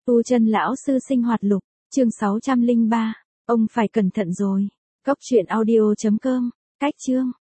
Tu chân lão sư sinh hoạt lục, chương 603, ông phải cẩn thận rồi. Cốc truyện audio.com, cách chương.